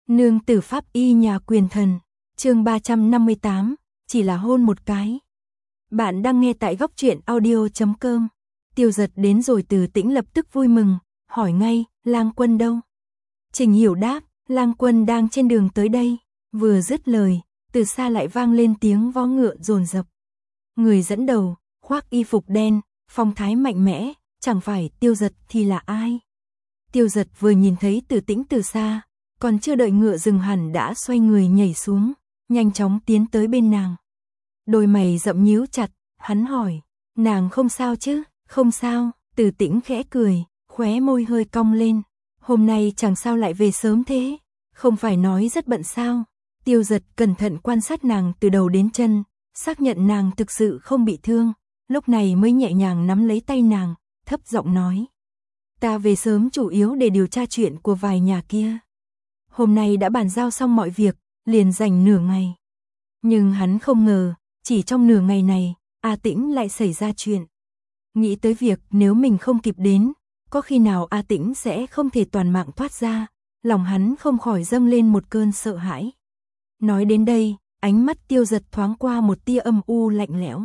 Nương tử pháp y nhà quyền thần, chương 358, chỉ là hôn một cái. Bạn đang nghe tại góc truyện audio.com. Tiêu Giật đến rồi Từ Tĩnh lập tức vui mừng, hỏi ngay, Lang Quân đâu? Trình Hiểu đáp, Lang Quân đang trên đường tới đây. Vừa dứt lời, từ xa lại vang lên tiếng vó ngựa dồn dập. Người dẫn đầu, khoác y phục đen, phong thái mạnh mẽ, chẳng phải Tiêu Giật thì là ai? Tiêu Giật vừa nhìn thấy Từ Tĩnh từ xa, còn chưa đợi ngựa dừng hẳn đã xoay người nhảy xuống, nhanh chóng tiến tới bên nàng. Đôi mày rậm nhíu chặt, hắn hỏi, nàng không sao chứ? Không sao, Từ Tĩnh khẽ cười, khóe môi hơi cong lên. Hôm nay chẳng sao lại về sớm thế? Không phải nói rất bận sao? Tiêu Giật cẩn thận quan sát nàng từ đầu đến chân, xác nhận nàng thực sự không bị thương, lúc này mới nhẹ nhàng nắm lấy tay nàng, thấp giọng nói. Ta về sớm chủ yếu để điều tra chuyện của vài nhà kia. Hôm nay đã bàn giao xong mọi việc, liền dành nửa ngày. Nhưng hắn không ngờ, chỉ trong nửa ngày này, A Tĩnh lại xảy ra chuyện. Nghĩ tới việc nếu mình không kịp đến, có khi nào A Tĩnh sẽ không thể toàn mạng thoát ra, lòng hắn không khỏi dâng lên một cơn sợ hãi. Nói đến đây, ánh mắt Tiêu Giật thoáng qua một tia âm u lạnh lẽo.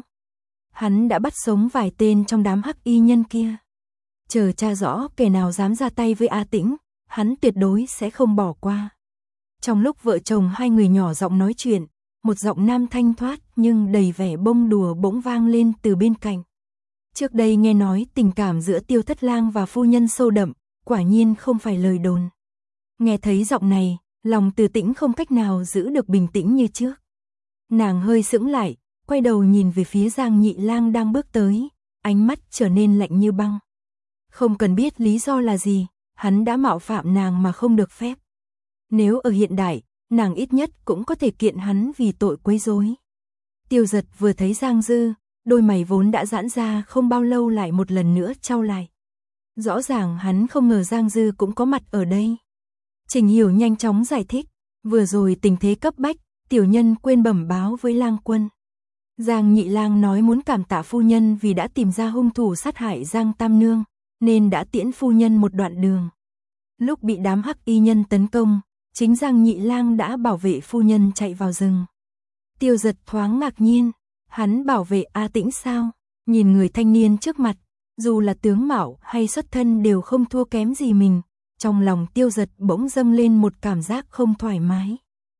Hắn đã bắt sống vài tên trong đám hắc y nhân kia. Chờ tra rõ kẻ nào dám ra tay với A Tĩnh, hắn tuyệt đối sẽ không bỏ qua. Trong lúc vợ chồng hai người nhỏ giọng nói chuyện, một giọng nam thanh thoát nhưng đầy vẻ bông đùa bỗng vang lên từ bên cạnh. Trước đây nghe nói tình cảm giữa Tiêu Thất Lang và phu nhân sâu đậm, quả nhiên không phải lời đồn. Nghe thấy giọng này, lòng Từ Tĩnh không cách nào giữ được bình tĩnh như trước. Nàng hơi sững lại, quay đầu nhìn về phía Giang Nhị Lang đang bước tới, ánh mắt trở nên lạnh như băng. Không cần biết lý do là gì, hắn đã mạo phạm nàng mà không được phép. Nếu ở hiện đại, nàng ít nhất cũng có thể kiện hắn vì tội quấy rối. Tiêu Giật vừa thấy Giang Dư, đôi mày vốn đã giãn ra không bao lâu lại một lần nữa chau lại. Rõ ràng hắn không ngờ Giang Dư cũng có mặt ở đây. Trình Hiểu nhanh chóng giải thích, vừa rồi tình thế cấp bách, tiểu nhân quên bẩm báo với Lang Quân. Giang Nhị Lang nói muốn cảm tạ phu nhân vì đã tìm ra hung thủ sát hại Giang Tam Nương, nên đã tiễn phu nhân một đoạn đường. Lúc bị đám hắc y nhân tấn công, chính Giang Nhị Lang đã bảo vệ phu nhân chạy vào rừng. Tiêu Giật thoáng ngạc nhiên, hắn bảo vệ A Tĩnh sao? Nhìn người thanh niên trước mặt, dù là tướng mạo hay xuất thân đều không thua kém gì mình, trong lòng Tiêu Giật bỗng dâng lên một cảm giác không thoải mái.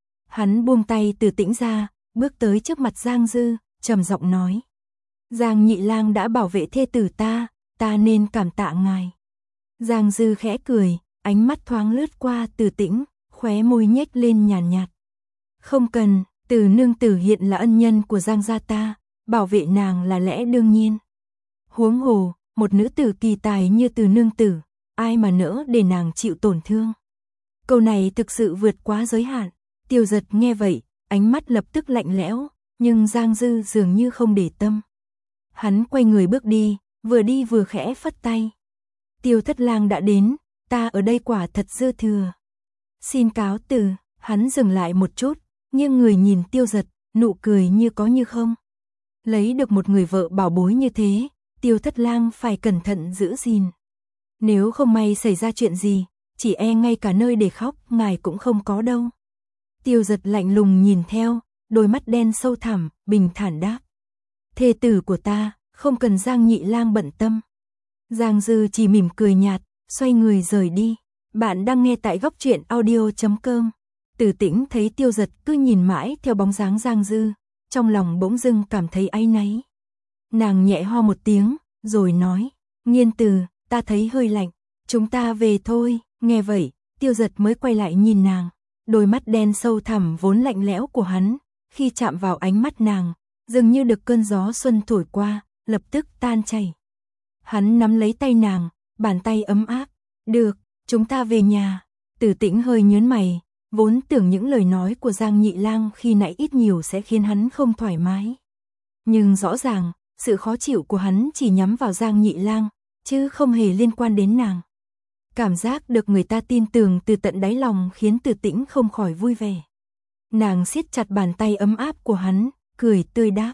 Hắn buông tay Từ Tĩnh ra, bước tới trước mặt Giang Dư, trầm giọng nói. Giang Nhị Lang đã bảo vệ thê tử ta nên cảm tạ ngài. Giang Dư khẽ cười, ánh mắt thoáng lướt qua Từ Tĩnh, khóe môi nhếch lên nhàn nhạt. Không cần, Từ nương tử hiện là ân nhân của Giang gia ta, bảo vệ nàng là lẽ đương nhiên. Huống hồ, một nữ tử kỳ tài như Từ nương tử, ai mà nỡ để nàng chịu tổn thương. Câu này thực sự vượt quá giới hạn. Tiêu Giật nghe vậy, ánh mắt lập tức lạnh lẽo, nhưng Giang Dư dường như không để tâm. Hắn quay người bước đi vừa khẽ phất tay. Tiêu Thất Lang đã đến, ta ở đây quả thật dư thừa. Xin cáo từ, hắn dừng lại một chút, nghiêng người nhìn Tiêu Giật, nụ cười như có như không. Lấy được một người vợ bảo bối như thế, Tiêu Thất Lang phải cẩn thận giữ gìn. Nếu không may xảy ra chuyện gì, chỉ e ngay cả nơi để khóc ngài cũng không có đâu. Tiêu Giật lạnh lùng nhìn theo, đôi mắt đen sâu thẳm, bình thản đáp. Thê tử của ta, không cần Giang Nhị Lang bận tâm. Giang Dư chỉ mỉm cười nhạt, xoay người rời đi. Bạn đang nghe tại góc truyện audio.com. Từ Tĩnh thấy Tiêu Giật cứ nhìn mãi theo bóng dáng Giang Dư, trong lòng bỗng dưng cảm thấy áy náy. Nàng nhẹ ho một tiếng, rồi nói, Nghiên Từ, ta thấy hơi lạnh, chúng ta về thôi. Nghe vậy, Tiêu Giật mới quay lại nhìn nàng, đôi mắt đen sâu thẳm vốn lạnh lẽo của hắn, khi chạm vào ánh mắt nàng, dường như được cơn gió xuân thổi qua, lập tức tan chảy. Hắn nắm lấy tay nàng, bàn tay ấm áp, được, chúng ta về nhà. Từ Tĩnh hơi nhớn mày, vốn tưởng những lời nói của Giang Nhị Lang khi nãy ít nhiều sẽ khiến hắn không thoải mái. Nhưng rõ ràng, sự khó chịu của hắn chỉ nhắm vào Giang Nhị Lang, chứ không hề liên quan đến nàng. Cảm giác được người ta tin tưởng từ tận đáy lòng khiến Từ Tĩnh không khỏi vui vẻ. Nàng siết chặt bàn tay ấm áp của hắn, cười tươi đáp.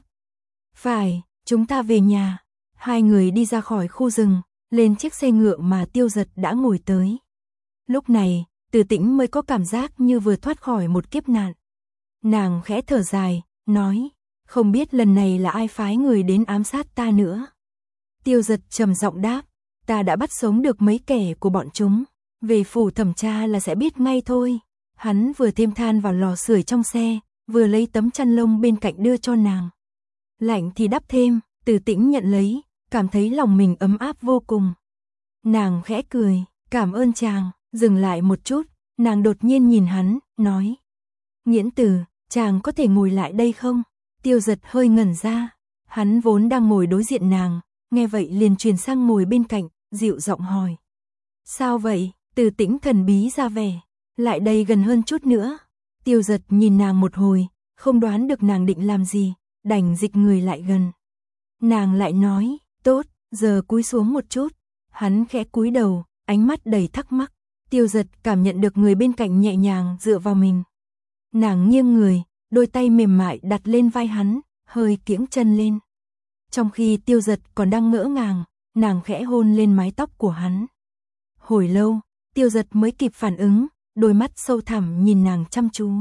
Phải, chúng ta về nhà. Hai người đi ra khỏi khu rừng, lên chiếc xe ngựa mà Tiêu Giật đã ngồi tới. Lúc này, Từ Tĩnh mới có cảm giác như vừa thoát khỏi một kiếp nạn. Nàng khẽ thở dài, nói, không biết lần này là ai phái người đến ám sát ta nữa. Tiêu Giật trầm giọng đáp, ta đã bắt sống được mấy kẻ của bọn chúng, về phủ thẩm tra là sẽ biết ngay thôi. Hắn vừa thêm than vào lò sưởi trong xe, vừa lấy tấm chăn lông bên cạnh đưa cho nàng. Lạnh thì đắp thêm, Từ Tĩnh nhận lấy, cảm thấy lòng mình ấm áp vô cùng. Nàng khẽ cười, cảm ơn chàng, dừng lại một chút, nàng đột nhiên nhìn hắn, nói. Nghiễn Tử, chàng có thể ngồi lại đây không? Tiêu Giật hơi ngẩn ra, hắn vốn đang ngồi đối diện nàng, nghe vậy liền chuyển sang ngồi bên cạnh, dịu giọng hỏi. Sao vậy? Từ Tĩnh thần bí ra vẻ, lại đây gần hơn chút nữa. Tiêu Giật nhìn nàng một hồi, không đoán được nàng định làm gì, đành dịch người lại gần. Nàng lại nói, tốt, giờ cúi xuống một chút. Hắn khẽ cúi đầu, ánh mắt đầy thắc mắc. Tiêu Giật cảm nhận được người bên cạnh nhẹ nhàng dựa vào mình. Nàng nghiêng người, đôi tay mềm mại đặt lên vai hắn, hơi kiễng chân lên. Trong khi Tiêu Giật còn đang ngỡ ngàng, nàng khẽ hôn lên mái tóc của hắn. Hồi lâu, Tiêu Giật mới kịp phản ứng, đôi mắt sâu thẳm nhìn nàng chăm chú.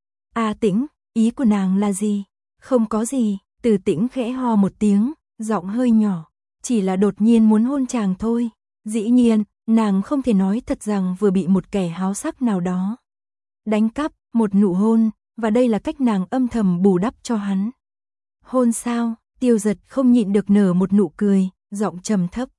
A Tĩnh, ý của nàng là gì? Không có gì, Từ Tĩnh khẽ ho một tiếng, giọng hơi nhỏ, chỉ là đột nhiên muốn hôn chàng thôi. Dĩ nhiên, nàng không thể nói thật rằng vừa bị một kẻ háo sắc nào đó đánh cắp một nụ hôn, và đây là cách nàng âm thầm bù đắp cho hắn. Hôn sao? Tiêu Giật không nhịn được nở một nụ cười, giọng trầm thấp.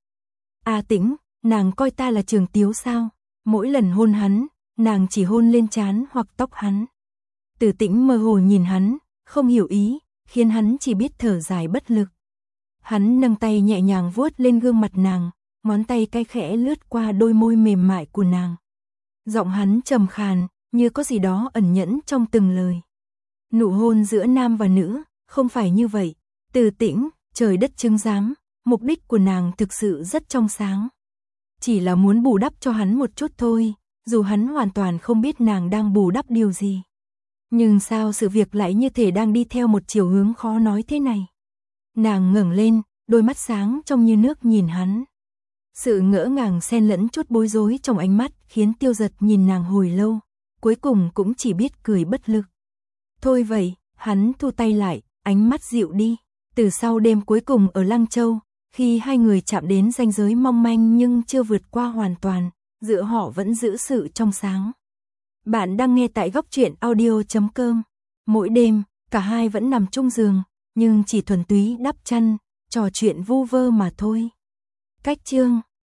A Tĩnh, nàng coi ta là Trường Tiếu sao? Mỗi lần hôn hắn, nàng chỉ hôn lên trán hoặc tóc hắn. Từ Tĩnh mơ hồ nhìn hắn, không hiểu ý, khiến hắn chỉ biết thở dài bất lực. Hắn nâng tay nhẹ nhàng vuốt lên gương mặt nàng, ngón tay cay khẽ lướt qua đôi môi mềm mại của nàng. Giọng hắn trầm khàn, như có gì đó ẩn nhẫn trong từng lời. Nụ hôn giữa nam và nữ, không phải như vậy. Từ Tĩnh, trời đất chứng giám, mục đích của nàng thực sự rất trong sáng. Chỉ là muốn bù đắp cho hắn một chút thôi, dù hắn hoàn toàn không biết nàng đang bù đắp điều gì. Nhưng sao sự việc lại như thể đang đi theo một chiều hướng khó nói thế này? Nàng ngẩng lên, đôi mắt sáng trong như nước nhìn hắn. Sự ngỡ ngàng xen lẫn chút bối rối trong ánh mắt khiến Tiêu Giật nhìn nàng hồi lâu, cuối cùng cũng chỉ biết cười bất lực. Thôi vậy, hắn thu tay lại, ánh mắt dịu đi. Từ sau đêm cuối cùng ở Lăng Châu, khi hai người chạm đến ranh giới mong manh nhưng chưa vượt qua hoàn toàn, giữa họ vẫn giữ sự trong sáng. Bạn đang nghe tại Góc Truyện Audio.com. Mỗi đêm, cả hai vẫn nằm chung giường, nhưng chỉ thuần túy đắp chăn, trò chuyện vu vơ mà thôi. Cách chương